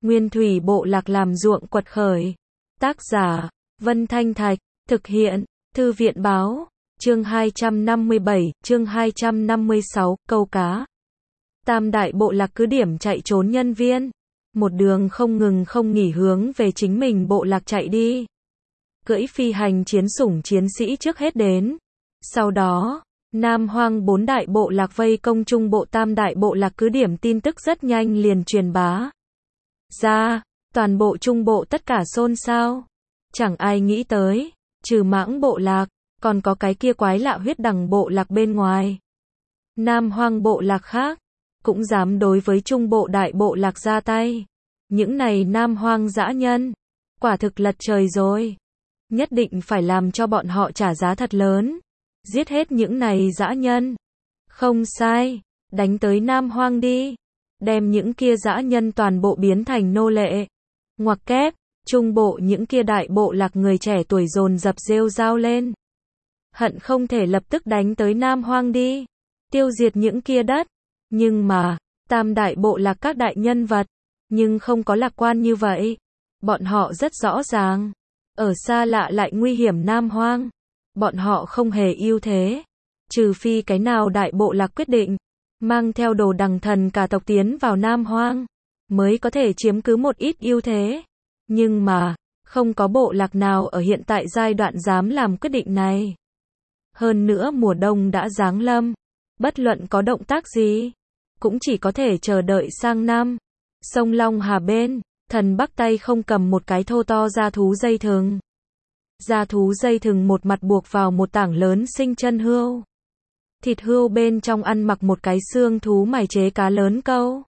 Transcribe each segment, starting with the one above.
Nguyên thủy bộ lạc làm ruộng quật khởi. Tác giả, Vân Thanh Thạch, thực hiện, Thư viện báo, chương 257, chương 256, câu cá. Tam đại bộ lạc cứ điểm chạy trốn nhân viên, một đường không ngừng không nghỉ hướng về chính mình bộ lạc chạy đi. Cưỡi phi hành chiến sủng chiến sĩ trước hết đến. Sau đó, Nam Hoang bốn đại bộ lạc vây công trung bộ tam đại bộ lạc cứ điểm tin tức rất nhanh liền truyền bá ra, toàn bộ trung bộ tất cả xôn xao. Chẳng ai nghĩ tới, trừ Mãng bộ lạc, còn có cái kia quái lạ huyết đằng bộ lạc bên ngoài. Nam Hoang bộ lạc khác, cũng dám đối với trung bộ đại bộ lạc ra tay. Những này Nam Hoang dã nhân, quả thực lật trời rồi. Nhất định phải làm cho bọn họ trả giá thật lớn. Giết hết những này dã nhân. Không sai, đánh tới Nam Hoang đi. Đem những kia dã nhân toàn bộ biến thành nô lệ. Ngoặc kép, trung bộ những kia đại bộ lạc người trẻ tuổi dồn dập rêu rao lên. Hận không thể lập tức đánh tới Nam Hoang đi. Tiêu diệt những kia đất. Nhưng mà, tam đại bộ lạc các đại nhân vật, nhưng không có lạc quan như vậy. Bọn họ rất rõ ràng. Ở xa lạ lại nguy hiểm Nam Hoang. Bọn họ không hề ưu thế. Trừ phi cái nào đại bộ lạc quyết định mang theo đồ đằng thần cả tộc tiến vào Nam Hoang, mới có thể chiếm cứ một ít ưu thế. Nhưng mà, không có bộ lạc nào ở hiện tại giai đoạn dám làm quyết định này. Hơn nữa mùa đông đã giáng lâm. Bất luận có động tác gì, cũng chỉ có thể chờ đợi sang năm. Sông Long Hà bên, Thần Bắc tay không cầm một cái thô to da thú dây thừng. Da thú dây thừng một mặt buộc vào một tảng lớn sinh chân hươu. Thịt hươu bên trong ăn mặc một cái xương thú mài chế cá lớn câu.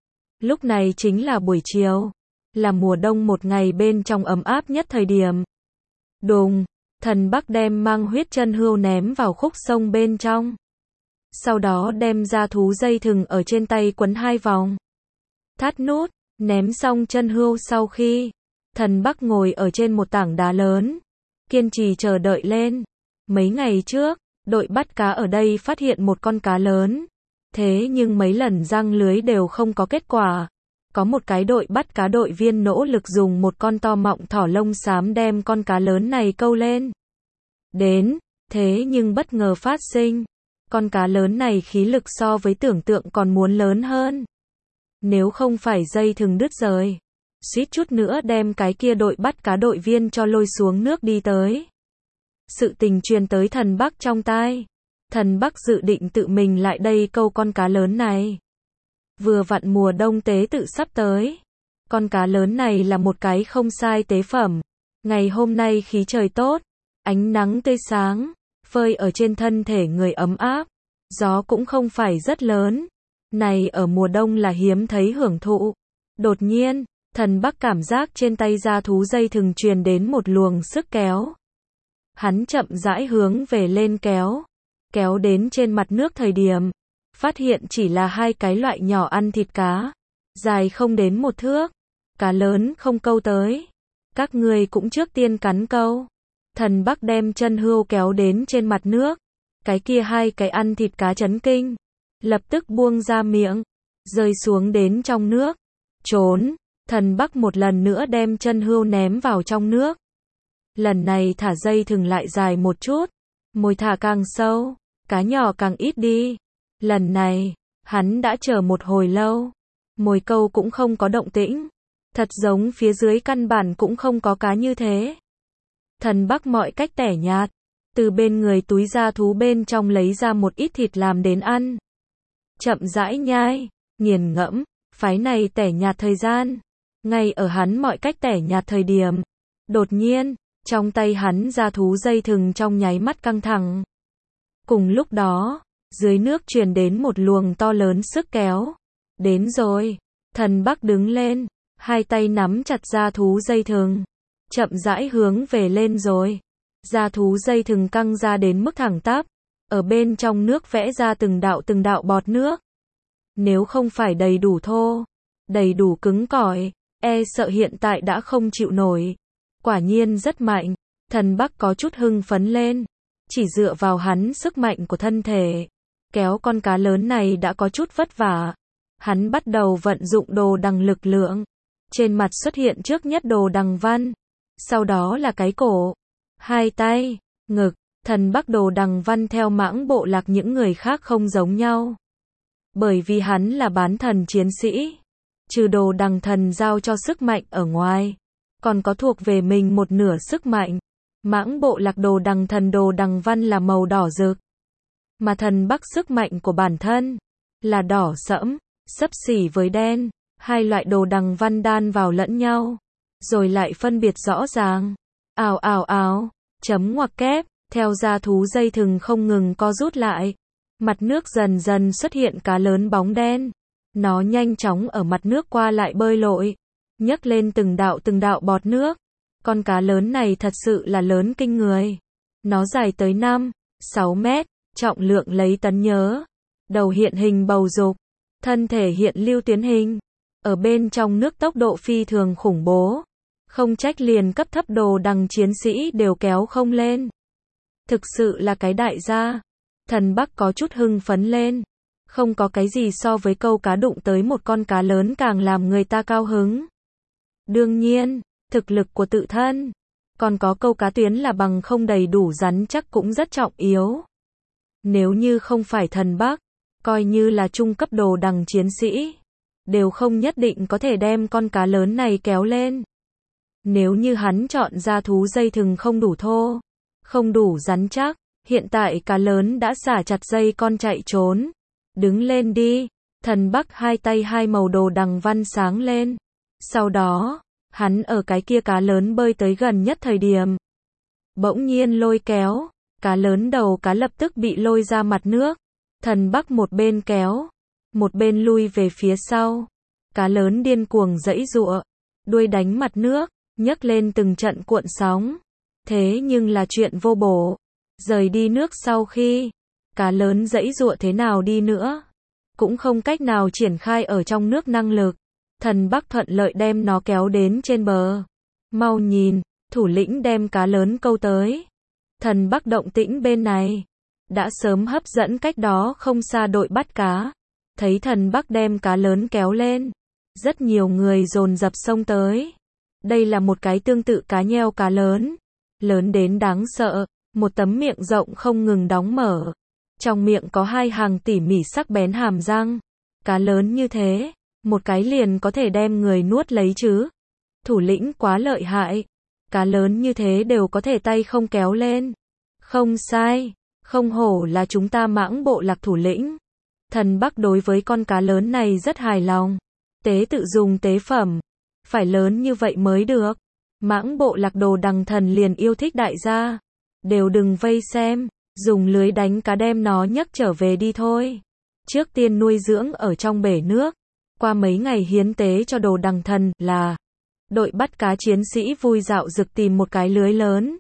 Lúc này chính là buổi chiều, là mùa đông một ngày bên trong ấm áp nhất thời điểm. Đùng, Thần Bắc đem mang huyết chân hươu ném vào khúc sông bên trong. Sau đó đem da thú dây thừng ở trên tay quấn 2 vòng. Thắt nút, ném xong chân hươu sau khi, Thần Bắc ngồi ở trên một tảng đá lớn, kiên trì chờ đợi lên. Mấy ngày trước, đội bắt cá ở đây phát hiện một con cá lớn. Thế nhưng mấy lần giăng lưới đều không có kết quả. Có một cái đội bắt cá đội viên nỗ lực dùng một con to mọng thỏ lông xám đem con cá lớn này câu lên. Đến, thế nhưng bất ngờ phát sinh. Con cá lớn này khí lực so với tưởng tượng còn muốn lớn hơn. Nếu không phải dây thừng đứt rời, suýt chút nữa đem cái kia đội bắt cá đội viên cho lôi xuống nước đi tới. Sự tình truyền tới Thần Bắc trong tai. Thần Bắc dự định tự mình lại đây câu con cá lớn này. Vừa vặn mùa đông tế tự sắp tới. Con cá lớn này là một cái không sai tế phẩm. Ngày hôm nay khí trời tốt, ánh nắng tươi sáng, phơi ở trên thân thể người ấm áp. Gió cũng không phải rất lớn. Này ở mùa đông là hiếm thấy hưởng thụ. Đột nhiên, Thần Bắc cảm giác trên tay da thú dây thừng truyền đến một luồng sức kéo. Hắn chậm rãi hướng về lên kéo. Kéo đến trên mặt nước thời điểm, phát hiện chỉ là 2 cái loại nhỏ ăn thịt cá. Dài không đến 1 thước. Cá lớn không câu tới. Các người cũng trước tiên cắn câu. Thần Bắc đem chân hươu kéo đến trên mặt nước. Cái kia 2 cái ăn thịt cá chấn kinh. Lập tức buông ra miệng. Rơi xuống đến trong nước. Trốn. Thần Bắc một lần nữa đem chân hươu ném vào trong nước. Lần này thả dây thừng lại dài một chút. Mồi thả càng sâu. Cá nhỏ càng ít đi. Lần này, hắn đã chờ một hồi lâu. Mồi câu cũng không có động tĩnh. Thật giống phía dưới căn bản cũng không có cá như thế. Thần Bắc mọi cách tẻ nhạt. Từ bên người túi da thú bên trong lấy ra một ít thịt làm đến ăn. Chậm rãi nhai, nghiền ngẫm, phái này tẻ nhạt thời gian. Ngay ở hắn mọi cách tẻ nhạt thời điểm. Đột nhiên, trong tay hắn da thú dây thừng trong nháy mắt căng thẳng. Cùng lúc đó, dưới nước truyền đến một luồng to lớn sức kéo. Đến rồi, Thần Bắc đứng lên, 2 tay nắm chặt da thú dây thừng. Chậm rãi hướng về lên rồi. Da thú dây thừng căng ra đến mức thẳng tắp. Ở bên trong nước vẽ ra từng đạo bọt nước. Nếu không phải đầy đủ thô, đầy đủ cứng cỏi, sợ hiện tại đã không chịu nổi. Quả nhiên rất mạnh. Thần Bắc có chút hưng phấn lên. Chỉ dựa vào hắn sức mạnh của thân thể. Kéo con cá lớn này đã có chút vất vả. Hắn bắt đầu vận dụng đồ đằng lực lượng. Trên mặt xuất hiện trước nhất đồ đằng văn, sau đó là cái cổ, hai tay, ngực. Thần Bắc đồ đằng văn theo Mãng Bộ Lạc những người khác không giống nhau. Bởi vì hắn là bán thần chiến sĩ, trừ đồ đằng thần giao cho sức mạnh ở ngoài, còn có thuộc về mình một nửa sức mạnh. Mãng Bộ Lạc đồ đằng thần đồ đằng văn là màu đỏ rực, mà thần Bắc sức mạnh của bản thân là đỏ sẫm, xấp xỉ với đen. Hai loại đồ đằng văn đan vào lẫn nhau, rồi lại phân biệt rõ ràng. Ào ào ào, chấm ngoặc kép, theo ra thú dây thừng không ngừng co rút lại. Mặt nước dần dần xuất hiện cá lớn bóng đen. Nó nhanh chóng ở mặt nước qua lại bơi lội, nhấc lên từng đạo bọt nước. Con cá lớn này thật sự là lớn kinh người. Nó dài tới 5-6 mét, trọng lượng lấy tấn nhớ. Đầu hiện hình bầu dục, thân thể hiện lưu tuyến hình. Ở bên trong nước tốc độ phi thường khủng bố. Không trách liền cấp thấp đồ đằng chiến sĩ đều kéo không lên. Thực sự là cái đại gia. Thần Bắc có chút hưng phấn lên. Không có cái gì so với câu cá đụng tới một con cá lớn càng làm người ta cao hứng. Đương nhiên, thực lực của tự thân. Còn có câu cá tuyến là bằng không đầy đủ rắn chắc cũng rất trọng yếu. Nếu như không phải thần Bắc, coi như là trung cấp đồ đằng chiến sĩ, đều không nhất định có thể đem con cá lớn này kéo lên. Nếu như hắn chọn ra thú dây thừng không đủ thô, không đủ rắn chắc, hiện tại cá lớn đã xả chặt dây con chạy trốn. Đứng lên đi. Thần Bắc hai tay hai màu đồ đằng văn sáng lên. Sau đó, hắn ở cái kia cá lớn bơi tới gần nhất thời điểm, bỗng nhiên lôi kéo, cá lớn đầu cá lập tức bị lôi ra mặt nước. Thần Bắc một bên kéo, một bên lui về phía sau. Cá lớn điên cuồng giãy giụa, đuôi đánh mặt nước, nhấc lên từng trận cuộn sóng. Thế nhưng là chuyện vô bổ. Rời đi nước sau khi, cá lớn giãy giụa thế nào đi nữa, cũng không cách nào triển khai ở trong nước năng lực. Thần Bắc thuận lợi đem nó kéo đến trên bờ. Mau nhìn, thủ lĩnh đem cá lớn câu tới. Thần Bắc động tĩnh bên này đã sớm hấp dẫn cách đó không xa đội bắt cá. Thấy thần Bắc đem cá lớn kéo lên, rất nhiều người dồn dập xông tới. Đây là một cái tương tự cá nheo cá lớn, lớn đến đáng sợ, một tấm miệng rộng không ngừng đóng mở. Trong miệng có hai hàng tỉ mỉ sắc bén hàm răng. Cá lớn như thế, một cái liền có thể đem người nuốt lấy chứ. Thủ lĩnh quá lợi hại. Cá lớn như thế đều có thể tay không kéo lên. Không sai, không hổ là chúng ta Mãng Bộ Lạc thủ lĩnh. Thần Bắc đối với con cá lớn này rất hài lòng. Tế tự dùng tế phẩm, phải lớn như vậy mới được. Mãng Bộ Lạc đồ đằng thần liền yêu thích đại gia. Đều đừng vây xem, dùng lưới đánh cá đem nó nhấc trở về đi thôi. Trước tiên nuôi dưỡng ở trong bể nước. Qua mấy ngày hiến tế cho đồ đằng thần là đội bắt cá chiến sĩ vui dạo rực tìm một cái lưới lớn.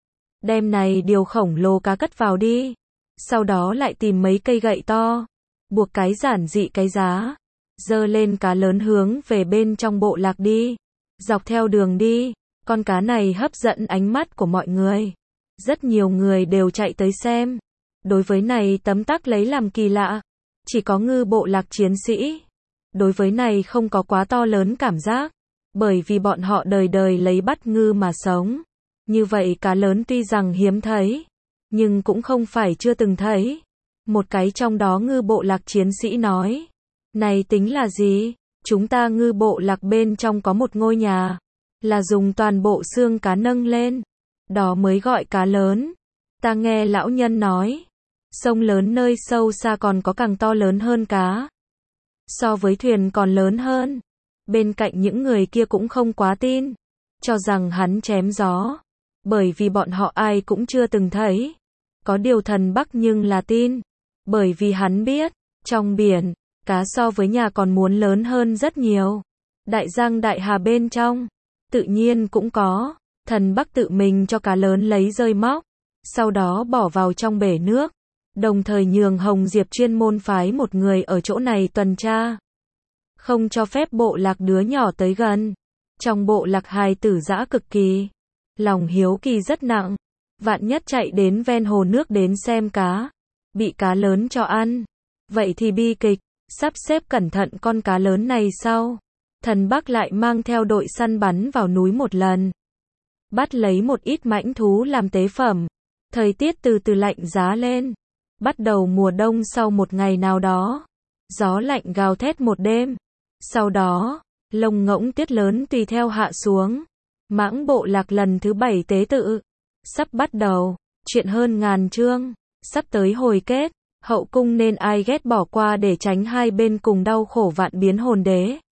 Đem này điều khổng lồ cá cất vào đi. Sau đó lại tìm mấy cây gậy to, buộc cái giản dị cái giá, dơ lên cá lớn hướng về bên trong bộ lạc đi. Dọc theo đường đi, con cá này hấp dẫn ánh mắt của mọi người. Rất nhiều người đều chạy tới xem. Đối với này tấm tắc lấy làm kỳ lạ. Chỉ có Ngư Bộ Lạc chiến sĩ. Đối với này không có quá to lớn cảm giác. Bởi vì bọn họ đời đời lấy bắt ngư mà sống. Như vậy cá lớn tuy rằng hiếm thấy, nhưng cũng không phải chưa từng thấy. Một cái trong đó Ngư Bộ Lạc chiến sĩ nói. Này tính là gì? Chúng ta Ngư Bộ Lạc bên trong có một ngôi nhà. Là dùng toàn bộ xương cá nâng lên. Đó mới gọi cá lớn. Ta nghe lão nhân nói. Sông lớn nơi sâu xa còn có càng to lớn hơn cá. So với thuyền còn lớn hơn. Bên cạnh những người kia cũng không quá tin. Cho rằng hắn chém gió. Bởi vì bọn họ ai cũng chưa từng thấy. Có điều thần Bắc nhưng là tin. Bởi vì hắn biết, trong biển, cá so với nhà còn muốn lớn hơn rất nhiều. Đại giang đại hà bên trong, tự nhiên cũng có. Thần Bắc tự mình cho cá lớn lấy rơi móc. Sau đó bỏ vào trong bể nước. Đồng thời nhường Hồng Diệp chuyên môn phái một người ở chỗ này tuần tra. Không cho phép bộ lạc đứa nhỏ tới gần. Trong bộ lạc hài tử dã cực kỳ. Lòng hiếu kỳ rất nặng. Vạn nhất chạy đến ven hồ nước đến xem cá. Bị cá lớn cho ăn. Vậy thì bi kịch. Sắp xếp cẩn thận con cá lớn này sau. Thần Bắc lại mang theo đội săn bắn vào núi một lần. Bắt lấy một ít mãnh thú làm tế phẩm. Thời tiết từ từ lạnh giá lên. Bắt đầu mùa đông sau một ngày nào đó. Gió lạnh gào thét một đêm. Sau đó, lông ngỗng tuyết lớn tùy theo hạ xuống. Mãng bộ lạc lần thứ 7 tế tự. Sắp bắt đầu. Chuyện hơn ngàn chương. Sắp tới hồi kết. Hậu cung nên ai ghét bỏ qua để tránh hai bên cùng đau khổ vạn biến hồn đế.